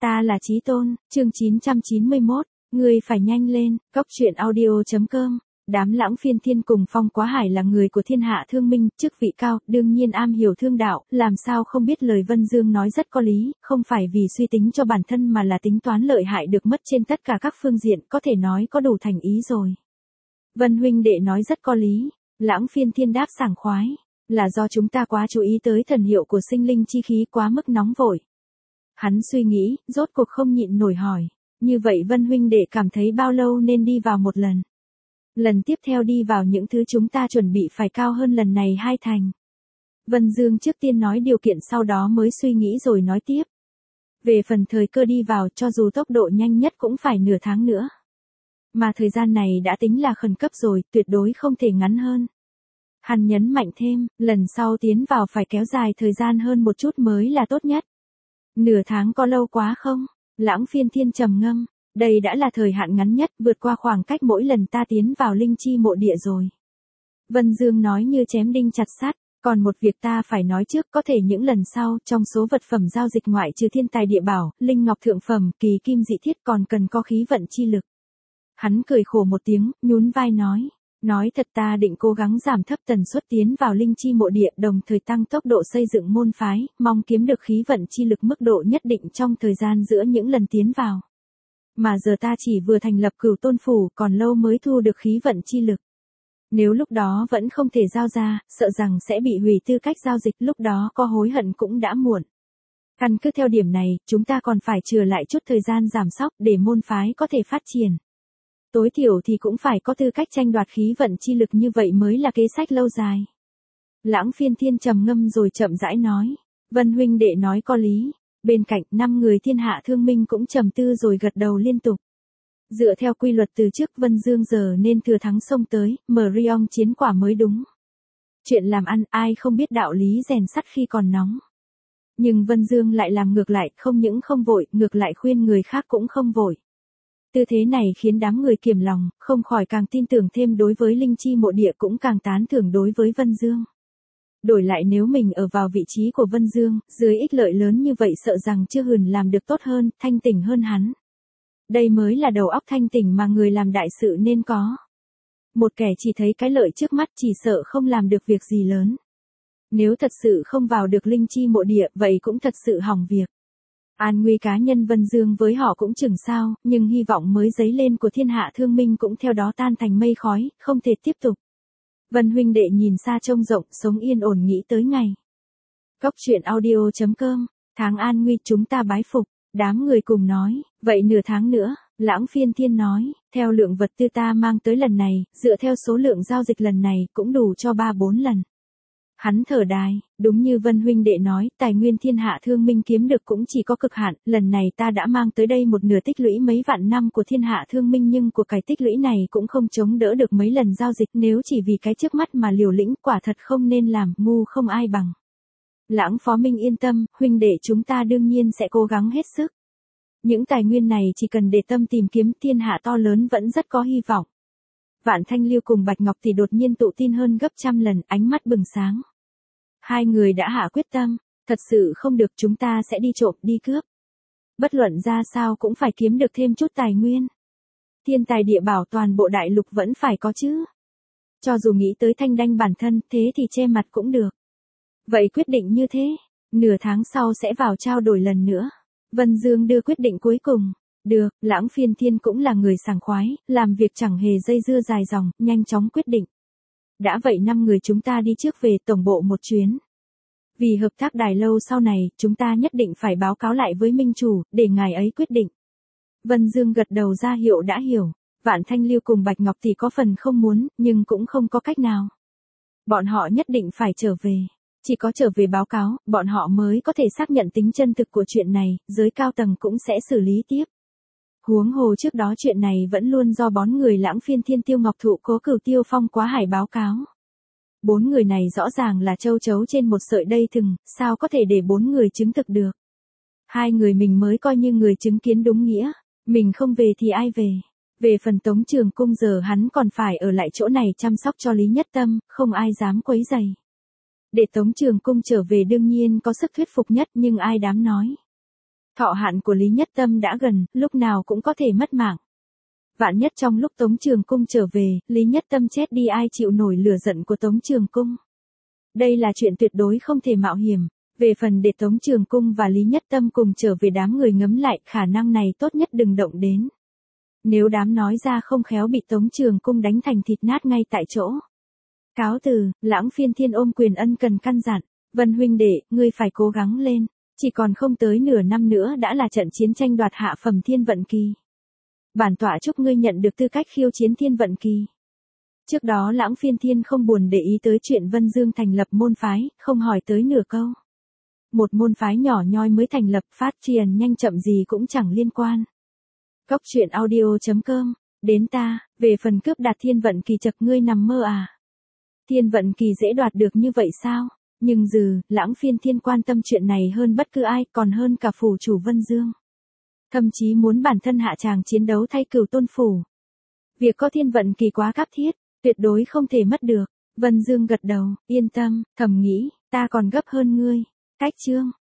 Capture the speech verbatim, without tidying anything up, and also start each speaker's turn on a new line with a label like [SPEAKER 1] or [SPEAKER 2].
[SPEAKER 1] Ta là Chí Tôn, chương chín trăm chín mươi mốt, ngươi phải nhanh lên, cốc truyện audio.com. Đám Lãng Phiên Thiên cùng Phong Quá Hải là người của thiên hạ thương minh, chức vị cao, đương nhiên am hiểu thương đạo, làm sao không biết lời Vân Dương nói rất có lý, không phải vì suy tính cho bản thân mà là tính toán lợi hại được mất trên tất cả các phương diện, có thể nói có đủ thành ý rồi. Vân huynh đệ nói rất có lý, Lãng Phiên Thiên đáp sảng khoái, là do chúng ta quá chú ý tới thần hiệu của sinh linh chi khí quá mức nóng vội. Hắn suy nghĩ, rốt cuộc không nhịn nổi hỏi, như vậy Vân huynh đệ cảm thấy bao lâu nên đi vào một lần? Lần tiếp theo đi vào những thứ chúng ta chuẩn bị phải cao hơn lần này hai thành. Vân Dương trước tiên nói điều kiện sau đó mới suy nghĩ rồi nói tiếp. Về phần thời cơ đi vào cho dù tốc độ nhanh nhất cũng phải nửa tháng nữa. Mà thời gian này đã tính là khẩn cấp rồi, tuyệt đối không thể ngắn hơn. Hắn nhấn mạnh thêm, lần sau tiến vào phải kéo dài thời gian hơn một chút mới là tốt nhất. Nửa tháng có lâu quá không? Lãng Phiên Thiên trầm ngâm. Đây đã là thời hạn ngắn nhất, vượt qua khoảng cách mỗi lần ta tiến vào linh chi mộ địa rồi. Vân Dương nói như chém đinh chặt sắt, còn một việc ta phải nói trước, có thể những lần sau, trong số vật phẩm giao dịch ngoại trừ thiên tài địa bảo, linh ngọc thượng phẩm, kỳ kim dị thiết còn cần có khí vận chi lực. Hắn cười khổ một tiếng, nhún vai nói, nói thật ta định cố gắng giảm thấp tần suất tiến vào linh chi mộ địa, đồng thời tăng tốc độ xây dựng môn phái, mong kiếm được khí vận chi lực mức độ nhất định trong thời gian giữa những lần tiến vào. Mà giờ ta chỉ vừa thành lập Cửu Tôn Phủ, còn lâu mới thu được khí vận chi lực. Nếu lúc đó vẫn không thể giao ra, sợ rằng sẽ bị hủy tư cách giao dịch, lúc đó có hối hận cũng đã muộn. Căn cứ theo điểm này, chúng ta còn phải chừa lại chút thời gian giảm sóc để môn phái có thể phát triển. Tối thiểu thì cũng phải có tư cách tranh đoạt khí vận chi lực, như vậy mới là kế sách lâu dài. Lãng Phiên Thiên trầm ngâm rồi chậm rãi nói, Vân huynh đệ nói có lý. Bên cạnh, năm người thiên hạ thương minh cũng trầm tư rồi gật đầu liên tục. Dựa theo quy luật từ trước, Vân Dương giờ nên thừa thắng xông tới, mở Riong chiến quả mới đúng. Chuyện làm ăn, ai không biết đạo lý rèn sắt khi còn nóng. Nhưng Vân Dương lại làm ngược lại, không những không vội, ngược lại khuyên người khác cũng không vội. Tư thế này khiến đám người kiềm lòng, không khỏi càng tin tưởng thêm đối với linh chi mộ địa, cũng càng tán thưởng đối với Vân Dương. Đổi lại nếu mình ở vào vị trí của Vân Dương, dưới ích lợi lớn như vậy sợ rằng chưa hừn làm được tốt hơn, thanh tỉnh hơn hắn. Đây mới là đầu óc thanh tỉnh mà người làm đại sự nên có. Một kẻ chỉ thấy cái lợi trước mắt chỉ sợ không làm được việc gì lớn. Nếu thật sự không vào được linh chi mộ địa, vậy cũng thật sự hỏng việc. An nguy cá nhân Vân Dương với họ cũng chừng sao, nhưng hy vọng mới dấy lên của thiên hạ thương minh cũng theo đó tan thành mây khói, không thể tiếp tục. Vân huynh đệ nhìn xa trông rộng, sống yên ổn nghĩ tới ngày. Cốc truyện audio.com, tháng an nguy chúng ta bái phục, đám người cùng nói, vậy nửa tháng nữa, Lãng Phiên Thiên nói, theo lượng vật tư ta mang tới lần này, dựa theo số lượng giao dịch lần này, cũng đủ cho ba bốn lần. Hắn thở dài, đúng như Vân huynh đệ nói, tài nguyên thiên hạ thương minh kiếm được cũng chỉ có cực hạn, lần này ta đã mang tới đây một nửa tích lũy mấy vạn năm của thiên hạ thương minh, nhưng của cái tích lũy này cũng không chống đỡ được mấy lần giao dịch, nếu chỉ vì cái trước mắt mà liều lĩnh, quả thật không nên làm, ngu không ai bằng. Lãng Phó Minh yên tâm, huynh đệ chúng ta đương nhiên sẽ cố gắng hết sức. Những tài nguyên này chỉ cần để tâm tìm kiếm, thiên hạ to lớn vẫn rất có hy vọng. Vạn Thanh Lưu cùng Bạch Ngọc thì đột nhiên tự tin hơn gấp trăm lần, ánh mắt bừng sáng. Hai người đã hạ quyết tâm, thật sự không được chúng ta sẽ đi trộm, đi cướp. Bất luận ra sao cũng phải kiếm được thêm chút tài nguyên. Thiên tài địa bảo toàn bộ đại lục vẫn phải có chứ. Cho dù nghĩ tới thanh đanh bản thân, thế thì che mặt cũng được. Vậy quyết định như thế, nửa tháng sau sẽ vào trao đổi lần nữa. Vân Dương đưa quyết định cuối cùng. Được, Lãng Phiên Thiên cũng là người sảng khoái, làm việc chẳng hề dây dưa dài dòng, nhanh chóng quyết định. Đã vậy năm người chúng ta đi trước về tổng bộ một chuyến. Vì hợp tác đài lâu sau này, chúng ta nhất định phải báo cáo lại với Minh Chủ, để ngài ấy quyết định. Vân Dương gật đầu ra hiệu đã hiểu. Vạn Thanh Lưu cùng Bạch Ngọc thì có phần không muốn, nhưng cũng không có cách nào. Bọn họ nhất định phải trở về. Chỉ có trở về báo cáo, bọn họ mới có thể xác nhận tính chân thực của chuyện này, giới cao tầng cũng sẽ xử lý tiếp. Huống hồ trước đó chuyện này vẫn luôn do bốn người Lãng Phiên Thiên, Tiêu Ngọc Thụ, Cố Cửu, Tiêu Phong, Quá Hải báo cáo. Bốn người này rõ ràng là châu chấu trên một sợi dây thừng, sao có thể để bốn người chứng thực được. Hai người mình mới coi như người chứng kiến đúng nghĩa, mình không về thì ai về. Về phần Tống Trường Cung giờ hắn còn phải ở lại chỗ này chăm sóc cho Lý Nhất Tâm, không ai dám quấy rầy. Để Tống Trường Cung trở về đương nhiên có sức thuyết phục nhất, nhưng ai dám nói. Thọ hạn của Lý Nhất Tâm đã gần, lúc nào cũng có thể mất mạng. Vạn nhất trong lúc Tống Trường Cung trở về, Lý Nhất Tâm chết đi ai chịu nổi lửa giận của Tống Trường Cung. Đây là chuyện tuyệt đối không thể mạo hiểm. Về phần để Tống Trường Cung và Lý Nhất Tâm cùng trở về đám người ngấm lại, khả năng này tốt nhất đừng động đến. Nếu đám nói ra không khéo bị Tống Trường Cung đánh thành thịt nát ngay tại chỗ. Cáo từ, Lãng Phiên Thiên ôm quyền ân cần căn dặn, Vân huynh đệ, ngươi phải cố gắng lên, chỉ còn không tới nửa năm nữa đã là trận chiến tranh đoạt hạ phẩm thiên vận kỳ. Bản tọa chúc ngươi nhận được tư cách khiêu chiến thiên vận kỳ. Trước đó Lãng Phiên Thiên không buồn để ý tới chuyện Vân Dương thành lập môn phái, không hỏi tới nửa câu. Một môn phái nhỏ nhoi mới thành lập, phát triển nhanh chậm gì cũng chẳng liên quan. Cốc truyện audio chấm com, đến ta, về phần cướp đạt thiên vận kỳ chật ngươi nằm mơ à. Thiên vận kỳ dễ đoạt được như vậy sao? Nhưng dừ, Lãng Phiên Thiên quan tâm chuyện này hơn bất cứ ai, còn hơn cả phủ chủ Vân Dương. Thậm chí muốn bản thân hạ tràng chiến đấu thay Cửu Tôn phủ. Việc có thiên vận kỳ quá cấp thiết, tuyệt đối không thể mất được. Vân Dương gật đầu, yên tâm, thầm nghĩ, ta còn gấp hơn ngươi. Cách chương